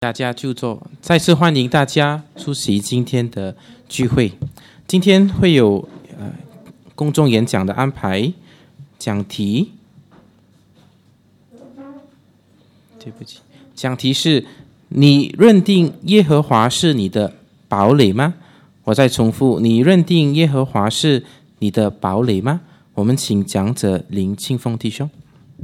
大家就坐，再次欢迎大家出席今天的聚会。今天会有公众演讲的安排，讲题是你认定耶和华是你的堡垒吗？我再重复，你认定耶和华是你的堡垒吗？我们请讲者林庆丰弟兄。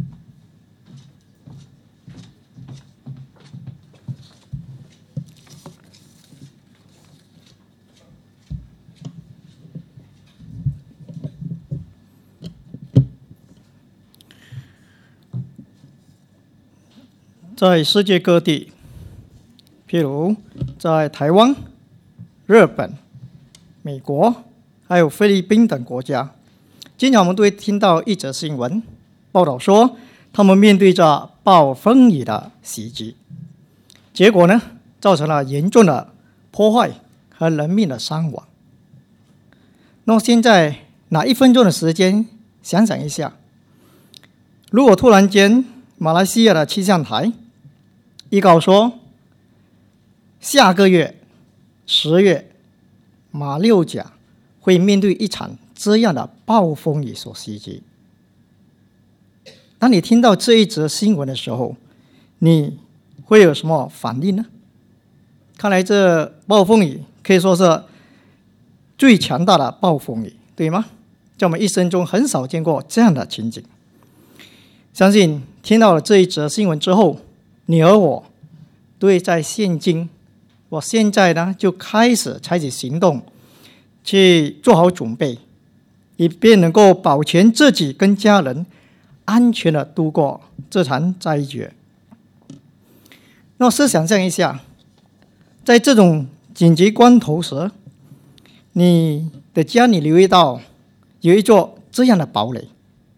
在世界各地，譬如在台湾、日本、美国还有菲律宾等国家，经常我们都会听到一则新闻报道说，他们面对着暴风雨的袭击，结果呢，造成了严重的破坏和人命的伤亡。那现在拿1分钟的时间想想一下，如果突然间马来西亚的气象台预告说，下个月10月马六甲会面对一场这样的暴风雨所袭击。当你听到这一则新闻的时候，你会有什么反应呢？看来这暴风雨可以说是最强大的暴风雨，对吗？在我们一生中很少见过这样的情景。相信听到了这一则新闻之后，你和我都会在现在呢就开始采取行动，去做好准备，以便能够保全自己跟家人安全的度过这场灾劫。那试想象一下，在这种紧急关头时，你的家里留意到有一座这样的堡垒，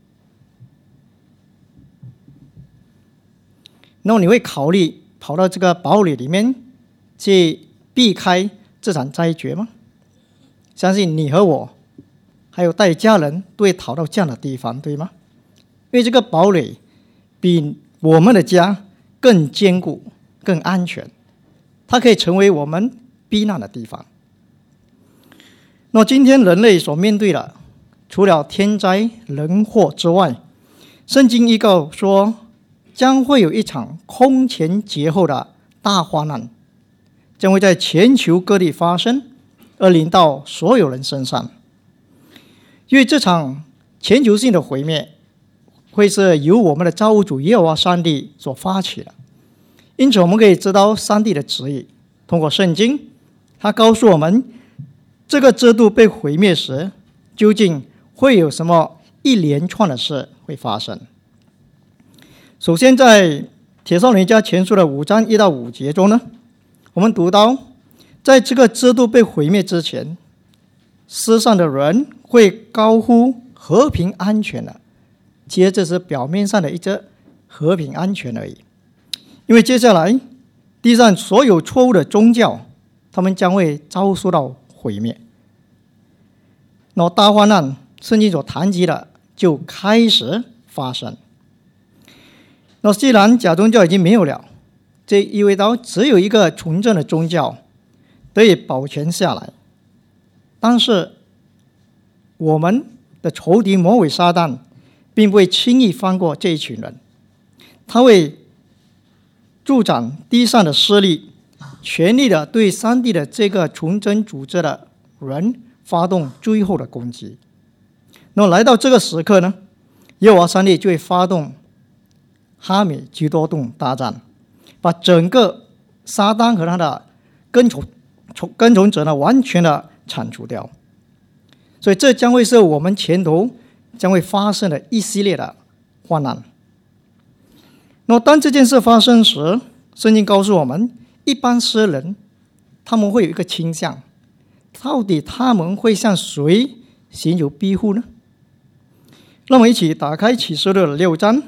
那你会考虑跑到这个堡垒里面去避开这场灾劫吗？相信你和我还有带家人都会逃到这样的地方，对吗？因为这个堡垒比我们的家更坚固、更安全，它可以成为我们避难的地方。那今天人类所面对的，除了天灾人祸之外，圣经预告说将会有一场空前绝后的大患难，将会在全球各地发生，而临到所有人身上。因为这场全球性的毁灭会是由我们的造物主耶和华上帝所发起的，因此我们可以知道上帝的旨意。通过圣经，他告诉我们这个制度被毁灭时，究竟会有什么一连串的事会发生。首先在帖撒罗尼迦前书的5章1到5节中呢，我们读到在这个制度被毁灭之前，世上的人会高呼和平安全的，其实这是表面上的一则和平安全而已。因为接下来地上所有错误的宗教，他们将会遭受到毁灭。那大患难圣经所谈及的就开始发生。那既然假宗教已经没有了，这意味到只有一个纯正的宗教得以保全下来。但是我们的仇敌魔鬼撒旦并不会轻易放过这一群人，他会助长地上的势力，全力的对上帝的这个纯真组织的人发动最后的攻击。那么来到这个时刻呢，耶和华上帝就会发动哈米吉多顿大战，把整个撒旦和他的跟从者呢完全的铲除掉。所以这将会是我们前头将会发生的一系列的患难。那么当这件事发生时，圣经告诉我们，一般诗人他们会有一个倾向，到底他们会向谁寻求庇护呢？让我们一起打开启示录的6章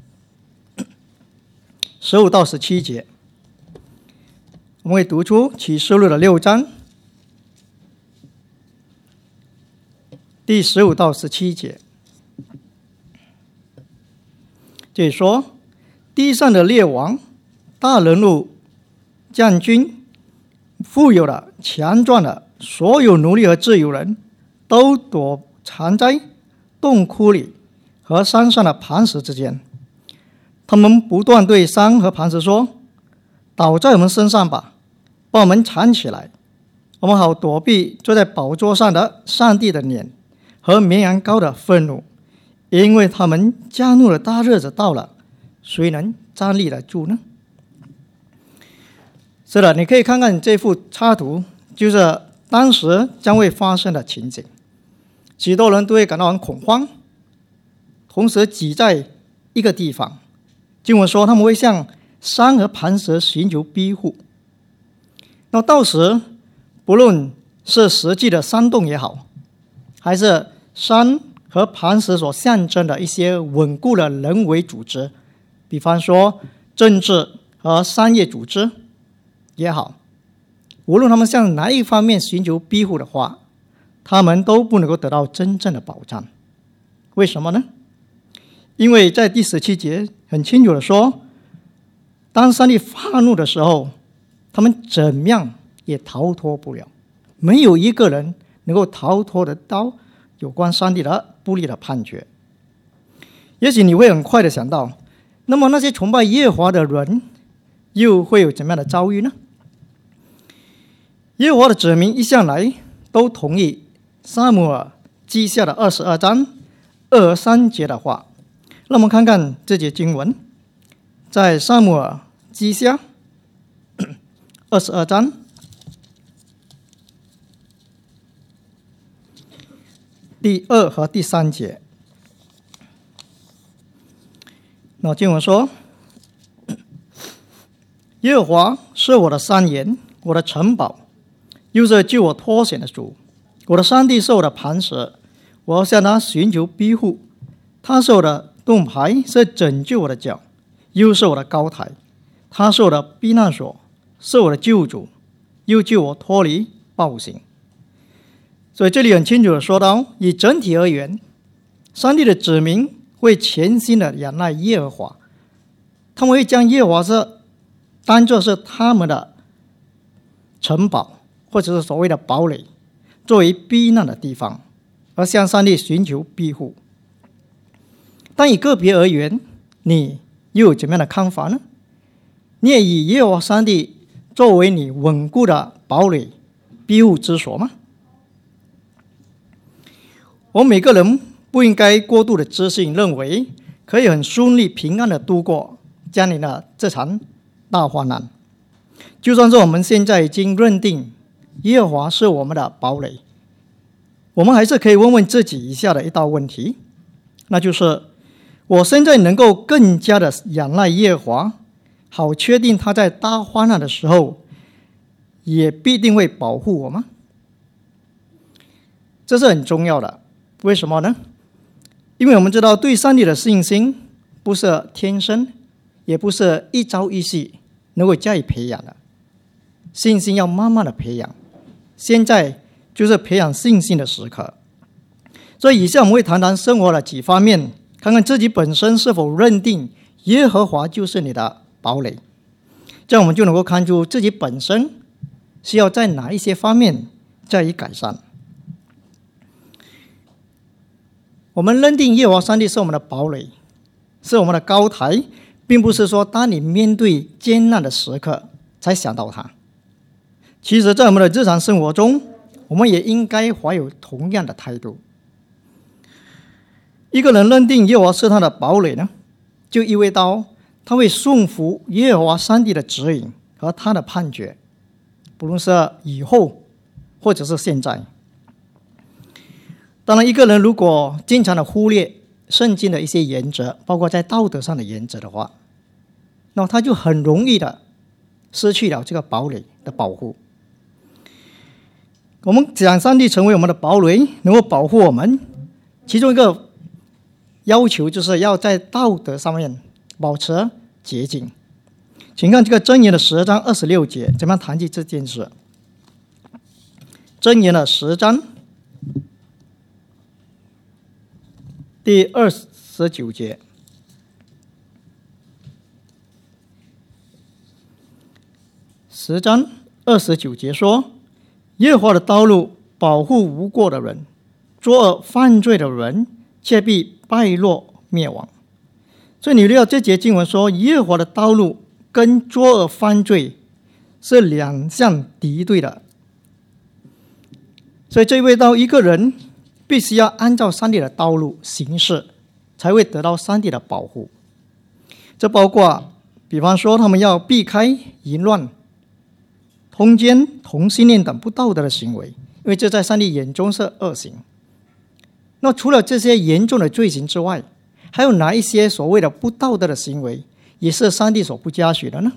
15到17节，我们会读出启示录的6章第15到17节。这里说，地上的列王、大人物将军、富有的、强壮的所有奴隶和自由人都躲藏在洞窟里和山上的磐石之间。他们不断对山和磐石说：倒在我们身上吧，把我们藏起来，我们好躲避坐在宝座上的上帝的脸和绵羊羔的愤怒，因为他们加怒的大日子到了，谁能站立得住呢？是的，你可以看看这幅插图，就是当时将会发生的情景。许多人都会感到很恐慌，同时挤在一个地方。经文说他们会向山和磐石寻求庇护。那到时不论是实际的山洞也好，还是山和磐石所象征的一些稳固的人为组织，比方说政治和商业组织也好，无论他们向哪一方面寻求庇护的话，他们都不能够得到真正的保障。为什么呢？因为在第17节很清楚的说，当上帝发怒的时候，他们怎么样也逃脱不了，没有一个人能够逃脱得到有关上帝的不利的判决。也许你会很快的想到，那么那些崇拜耶和华的人又会有怎么样的遭遇呢？耶和华的子民一向来都同意撒母耳记下的22章2和3节的话。让我们看看这节经文，在撒母耳记下22章第2和第3节。那经文说：耶和华是我的山岩，我的城堡，又是救我脱险的主。我的上帝是我的磐石，我要向他寻求庇护。他是我的盾牌，是拯救我的脚，又是我的高台。他是我的避难所，是我的救主，又救我脱离暴行。所以这里很清楚的说到，以整体而言，上帝的子民会全心的仰赖耶和华，他们会将耶和华当作是他们的城堡，或者是所谓的堡垒，作为避难的地方，而向上帝寻求庇护。但以个别而言，你又有怎么样的看法呢？你也以耶和华上帝作为你稳固的堡垒、庇护之所吗？我们每个人不应该过度的自信，认为可以很顺利、平安的度过将临的这场大患难。就算是我们现在已经认定耶和华是我们的堡垒，我们还是可以问问自己以下的一道问题，那就是我现在能够更加的仰赖耶和华，好确定他在大患难的时候也必定会保护我吗？这是很重要的。为什么呢？因为我们知道对上帝的信心不是天生，也不是一朝一夕能够加以培养的，信心要慢慢的培养，现在就是培养信心的时刻。所以以下我们会谈谈生活的几方面，看看自己本身是否认定耶和华就是你的堡垒，这样我们就能够看出自己本身需要在哪一些方面加以改善。我们认定耶和华上帝是我们的堡垒，是我们的高台，并不是说当你面对艰难的时刻才想到他。其实在我们的日常生活中，我们也应该怀有同样的态度。一个人认定耶和华是他的堡垒呢，就意味到他会顺服耶和华上帝的指引和他的判决，不论是以后或者是现在。当然，一个人如果经常的忽略圣经的一些原则，包括在道德上的原则的话，那么他就很容易的失去了这个堡垒的保护。我们讲上帝成为我们的堡垒，能够保护我们，其中一个要求就是要在道德上面保持洁净。请看这个箴言的10章26节怎么样谈及这件事。箴言的10章第29节， 10章29节说，耶和华的道路保护无过的人，作恶犯罪的人却必败落灭亡。所以你留意这节经文说，耶和华的道路跟作恶犯罪是两项敌对的。所以这意味到一个人必须要按照上帝的道路行事，才会得到上帝的保护。这包括比方说他们要避开淫乱、通奸、同性恋等不道德的行为，因为这在上帝眼中是恶行。那除了这些严重的罪行之外，还有哪一些所谓的不道德的行为也是上帝所不嘉许的呢？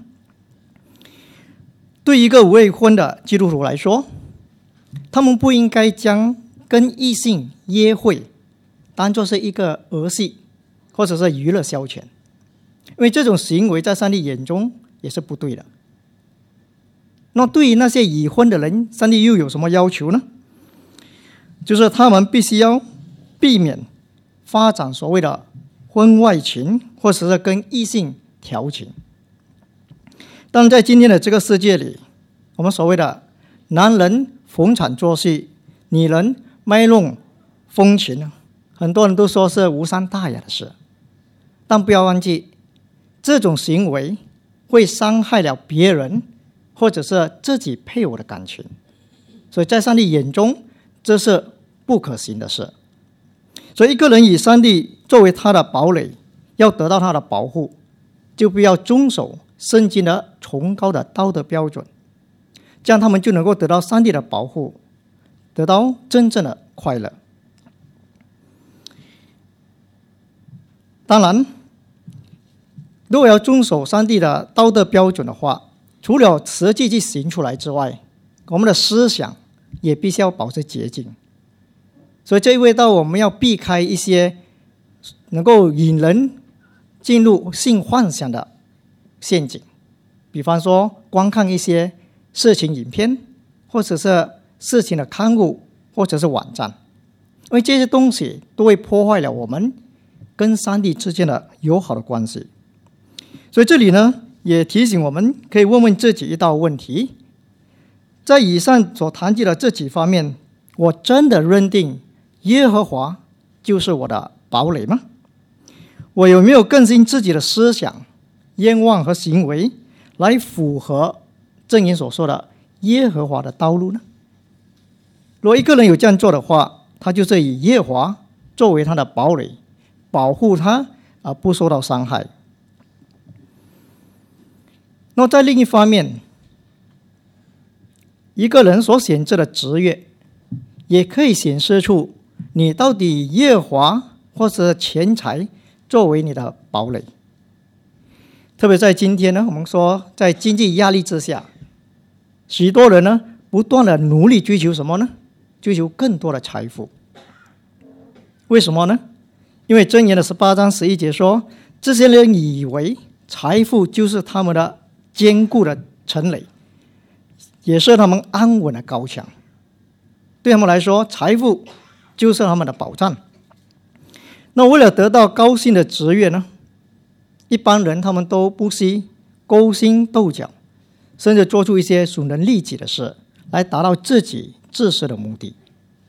对一个未婚的基督徒来说，他们不应该将跟异性约会当作是一个儿戏或者是娱乐消遣，因为这种行为在上帝眼中也是不对的。那对于那些已婚的人，上帝又有什么要求呢？就是他们必须要避免发展所谓的婚外情，或者是跟异性调情。但在今天的这个世界里，我们所谓的男人逢场作戏，女人卖弄风情，很多人都说是无伤大雅的事。但不要忘记，这种行为会伤害了别人或者是自己配偶的感情，所以在上帝眼中这是不可行的事。所以一个人以上帝作为他的堡垒，要得到他的保护，就必要遵守圣经的崇高的道德标准，这样他们就能够得到上帝的保护，得到真正的快乐。当然，如果要遵守上帝的道德标准的话，除了实际去行出来之外，我们的思想也必须要保持洁净。所以这意味到我们要避开一些能够引人进入性幻想的陷阱，比方说观看一些色情影片，或者是色情的刊物，或者是网站，因为这些东西都会破坏了我们跟上帝之间的友好的关系。所以这里呢，也提醒我们可以问问自己一道问题：在以上所谈及的这几方面，我真的认定耶和华就是我的堡垒吗？我有没有更新自己的思想、愿望和行为，来符合正言所说的耶和华的道路呢？如果一个人有这样做的话，他就是以耶和华作为他的堡垒，保护他而不受到伤害。那在另一方面，一个人所选择的职业也可以显示出你到底以耶和华或者钱财作为你的堡垒。特别在今天呢，我们说在经济压力之下，许多人呢不断的努力追求什么呢？追求更多的财富。为什么呢？因为箴言的18章11节说，这些人以为财富就是他们的坚固的城垒，也是他们安稳的高墙。对他们来说，财富就是他们的保障。那为了得到高薪的职业呢，一般人他们都不惜勾心斗角，甚至做出一些损人利己的事，来达到自己自私的目的。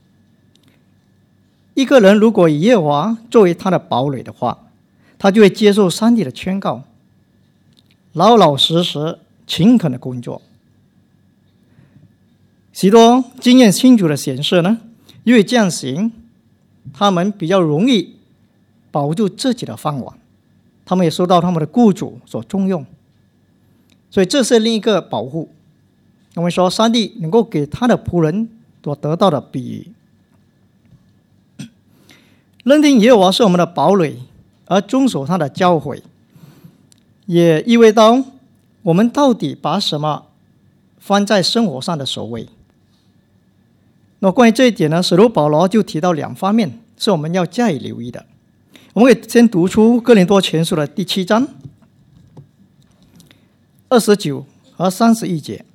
一个人如果以耶和华作为他的堡垒的话，他就会接受上帝的劝告，老老实实勤恳的工作。许多经验清楚的显示呢，因为这样行，他们比较容易保住自己的饭碗，他们也受到他们的雇主所重用，所以这是另一个保护。我们说上帝能够给他的仆人所得到的比喻。认定耶和华是我们的堡垒，而遵守他的教诲，也意味到我们到底把什么放在生活上的首位。那关于这一点呢，使徒保罗就提到2方面是我们要加以留意的。我们可以先读出哥林多前书的第7章29和31节。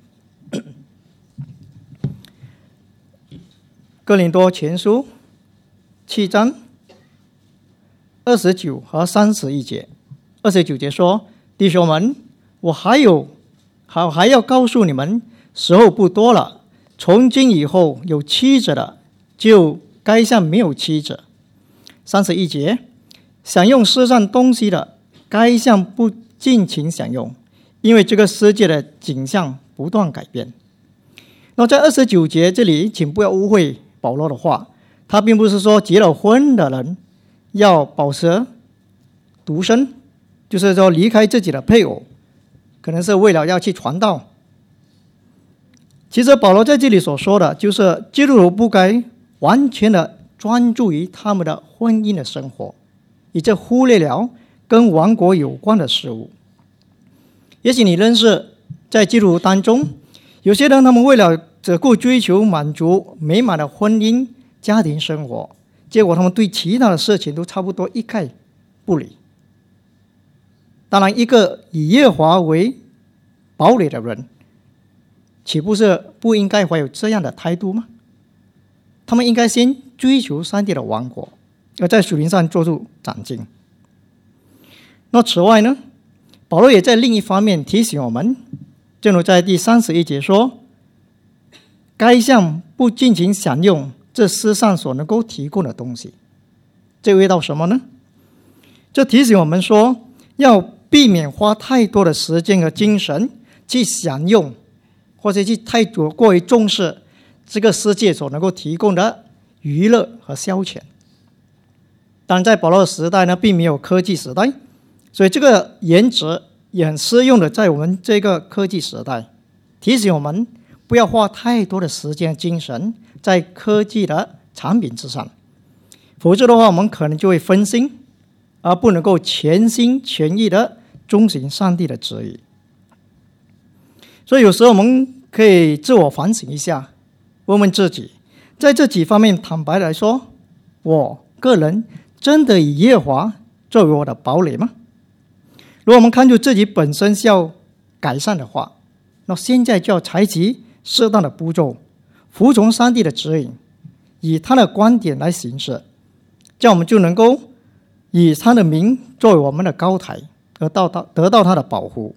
哥林多前书7章29和31节。29节说：弟兄们，我还有好，还要告诉你们，时候不多了，从今以后有妻子的，就该像没有妻子。31节，享用世上东西的，该像不尽情享用，因为这个世界的景象不断改变。那在29节这里，请不要误会保罗的话，他并不是说结了婚的人要保持独身，就是说离开自己的配偶，可能是为了要去传道。其实保罗在这里所说的就是基督徒不该完全的专注于他们的婚姻的生活，以致忽略了跟亡国有关的事物。也许你认识在基督徒当中有些人，他们为了只顾追求满足美满的婚姻家庭生活，结果他们对其他的事情都差不多一概不理。当然，一个以耶和华为堡垒的人，岂不是不应该怀有这样的态度吗？他们应该先追求上帝的王国，而在属灵上做出长进。那此外呢，保罗也在另一方面提醒我们，正如在第31节说，该像不尽情享用这世上所能够提供的东西。这味道什么呢？这提醒我们说，要避免花太多的时间和精神去享用，或者去太过于重视这个世界所能够提供的娱乐和消遣。当然在保罗的时代呢，并没有科技时代，所以这个原则也很适用的在我们这个科技时代，提醒我们不要花太多的时间精神在科技的产品之上，否则的话我们可能就会分心，而不能够全心全意的遵行上帝的旨意。所以有时候我们可以自我反省一下，问问自己，在这几方面坦白来说，我个人真的以耶和华作为我的堡垒吗？如果我们看出自己本身是要改善的话，那现在就要采取适当的步骤，服从上帝的指引，以他的观点来行事，这样我们就能够以他的名作为我们的高台，得到他的保护。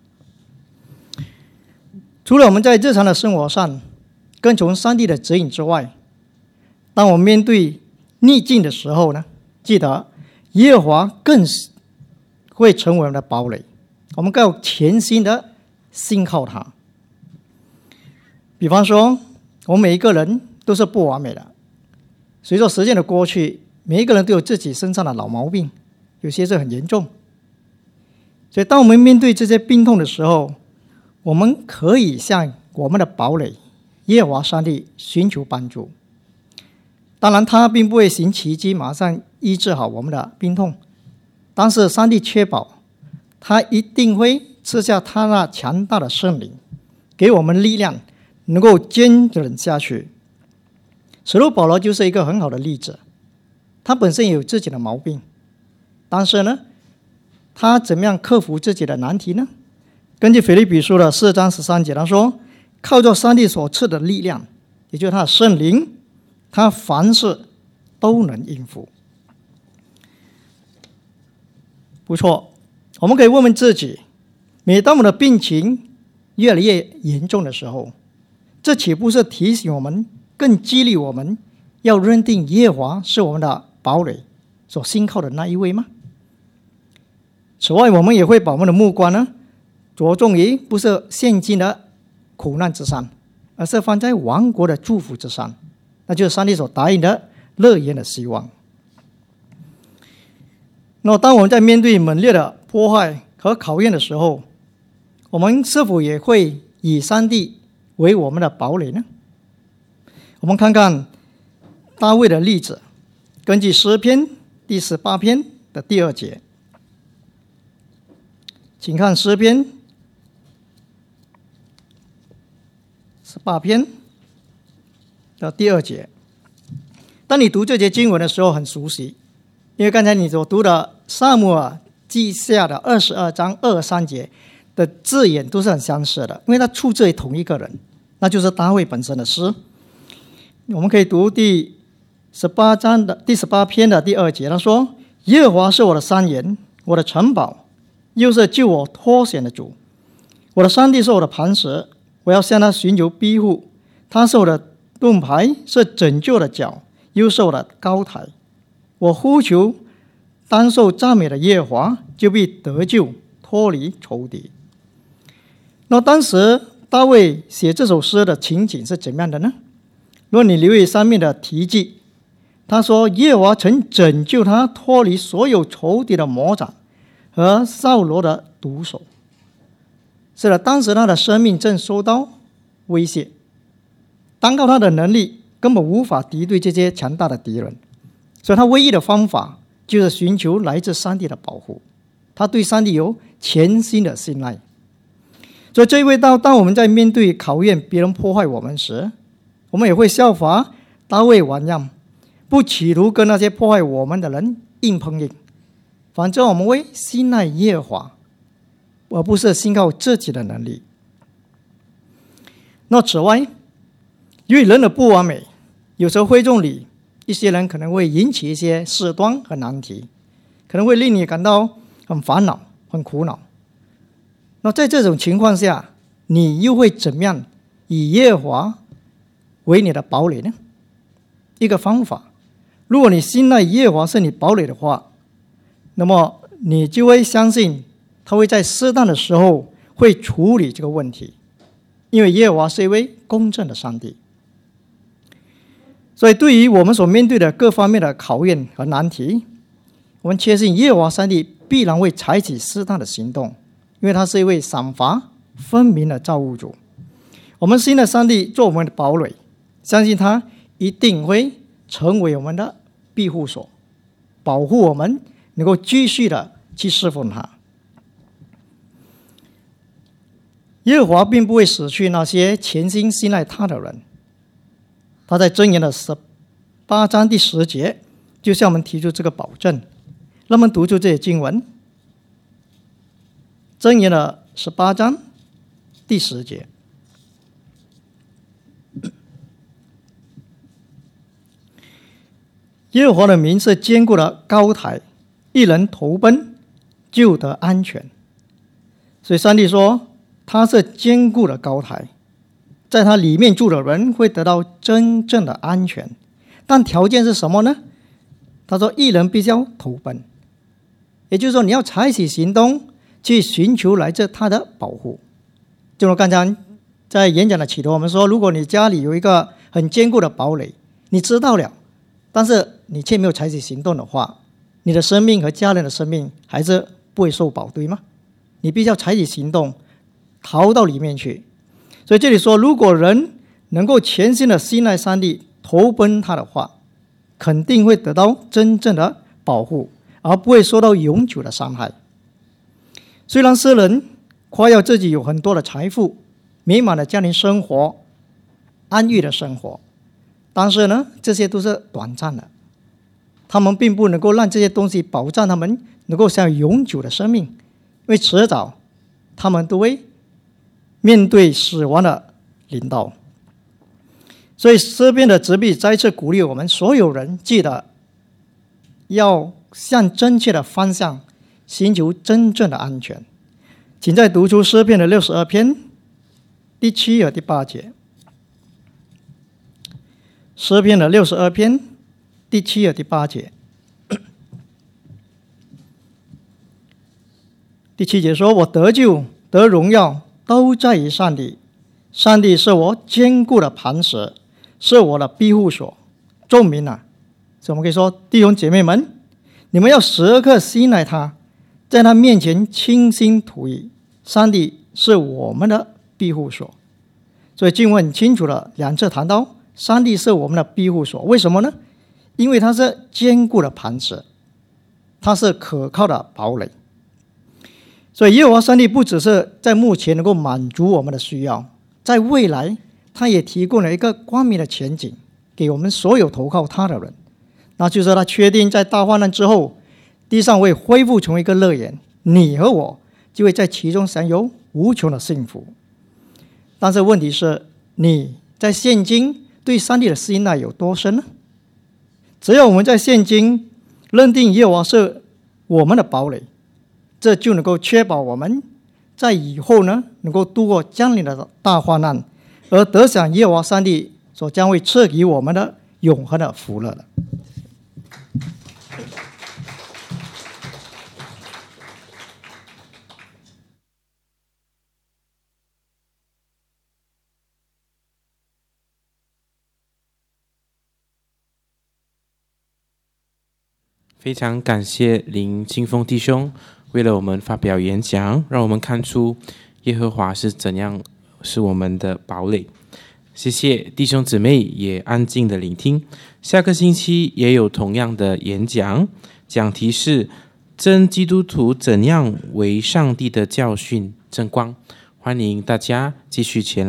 除了我们在日常的生活上跟从上帝的指引之外，当我们面对逆境的时候呢，记得耶和华更会成为我们的堡垒，我们更要全心的信靠他。比方说，我们每一个人都是不完美的，随着时间的过去，每一个人都有自己身上的老毛病，有些是很严重。所以当我们面对这些病痛的时候，我们可以向我们的堡垒耶和华上帝寻求帮助。当然他并不会行奇迹马上医治好我们的病痛，但是上帝确保他一定会赐下他那强大的圣灵，给我们力量，能够坚忍下去。使徒保罗就是一个很好的例子，他本身也有自己的毛病，但是呢，他怎么样克服自己的难题呢？根据腓立比书的4章13节，他说，靠着上帝所赐的力量，也就是他的圣灵，他凡事都能应付。不错，我们可以问问自己，每当我们的病情越来越严重的时候，这岂不是提醒我们，更激励我们要认定耶和华是我们的堡垒，所信靠的那一位吗？此外，我们也会把我们的目光呢，着重于不是现今的苦难之上，而是放在亡国的祝福之上，那就是上帝所答应的乐园的希望。那当我们在面对猛烈的迫害和考验的时候，我们是否也会以上帝为我们的堡垒呢？我们看看大卫的例子，根据诗篇第18篇的第2节，请看诗篇18篇的第2节。当你读这节经文的时候很熟悉，因为刚才你所读的撒母耳记下的22章23节的字眼都是很相似的，因为它出自于同一个人，那就是大卫本身的诗。我们可以读第18篇的第2节，他说，耶和华是我的山岩，我的城堡，又是救我脱险的主， 我的上帝是我的磐石，我要向他寻求庇护。他是我的盾牌，是拯救的脚，又是我的高台。我呼求当受赞美的耶和华，就必得救，脱离仇敌。那当时大卫写这首诗的情景是怎么样的呢？如果你留意上面的题记，他说耶和华曾拯救他脱离所有仇敌的魔掌和扫罗的毒手。是的，当时他的生命正受到威胁，单靠他的能力根本无法敌对这些强大的敌人，所以他唯一的方法就是寻求来自上帝的保护。他对上帝有全心的信赖。所以这一位当我们在面对考验别人破坏我们时，我们也会效法大卫王样，不企图跟那些破坏我们的人硬碰硬，反正我们会信赖耶和华，而不是信靠自己的能力。那此外，因为人的不完美，有时候会众里一些人可能会引起一些事端和难题，可能会令你感到很烦恼、很苦恼。那在这种情况下，你又会怎么样以耶和华为你的堡垒呢？一个方法，如果你信赖耶和华是你堡垒的话，那么你就会相信他会在适当的时候会处理这个问题，因为耶和华是一位公正的上帝。所以对于我们所面对的各方面的考验和难题，我们确信耶和华上帝必然会采取适当的行动，因为他是一位赏罚分明的造物主。我们信赖上帝做我们的堡垒，相信他一定会成为我们的庇护所，保护我们能够继续的去侍奉他。耶和华并不会失去那些全心信赖他的人。他在箴言的18章第10节就向我们提出这个保证。让我们读出这些经文。箴言的18章第10节，耶和华的名是坚固的高台，一人投奔就得安全。所以上帝说他是坚固的高台，在他里面住的人会得到真正的安全。但条件是什么呢？他说一人必须要投奔，也就是说你要采取行动去寻求来自他的保护。正如刚才在演讲的起头我们说，如果你家里有一个很坚固的堡垒，你知道了，但是你却没有采取行动的话，你的生命和家人的生命还是不会受保，对吗？你必须要采取行动，逃到里面去。所以这里说，如果人能够全心的信赖上帝，投奔他的话，肯定会得到真正的保护，而不会受到永久的伤害。虽然世人夸耀自己有很多的财富、美满的家庭生活、安逸的生活，但是呢，这些都是短暂的，他们并不能够让这些东西保障他们能够享有永久的生命，因为迟早他们都会面对死亡的临到。所以诗篇的执笔再次鼓励我们所有人，记得要向正确的方向寻求真正的安全。请再读出诗篇的62篇第7和第8节。诗篇的62篇第7和第8节。第7节说，我得救得荣耀都在于上帝，上帝是我坚固的磐石，是我的庇护所。众民啊，所以我们可以说，弟兄姐妹们，你们要时刻信赖他，在他面前倾心吐意。上帝是我们的庇护所。所以经文很清楚的两次谈到上帝是我们的庇护所。为什么呢？因为他是坚固的磐石，他是可靠的堡垒。所以耶和华上帝不只是在目前能够满足我们的需要，在未来他也提供了一个光明的前景给我们所有投靠他的人，那就是他确定在大患难之后，地上会恢复成为一个乐园，你和我就会在其中享有无穷的幸福。但是问题是，你在现今对上帝的信赖有多深呢？只要我们在现今认定耶和华是我们的堡垒，这就能够确保我们在以后呢，能够度过将临的大患难，而得享耶和华上帝所将会赐给我们的永恒的福乐了。 非常感谢林清风弟兄为了我们发表演讲，让我们看出耶和华是怎样是我们的堡垒。谢谢弟兄姊妹也安静的聆听。下个星期也有同样的演讲，讲题是真基督徒怎样为上帝的教训争光。欢迎大家继续前来。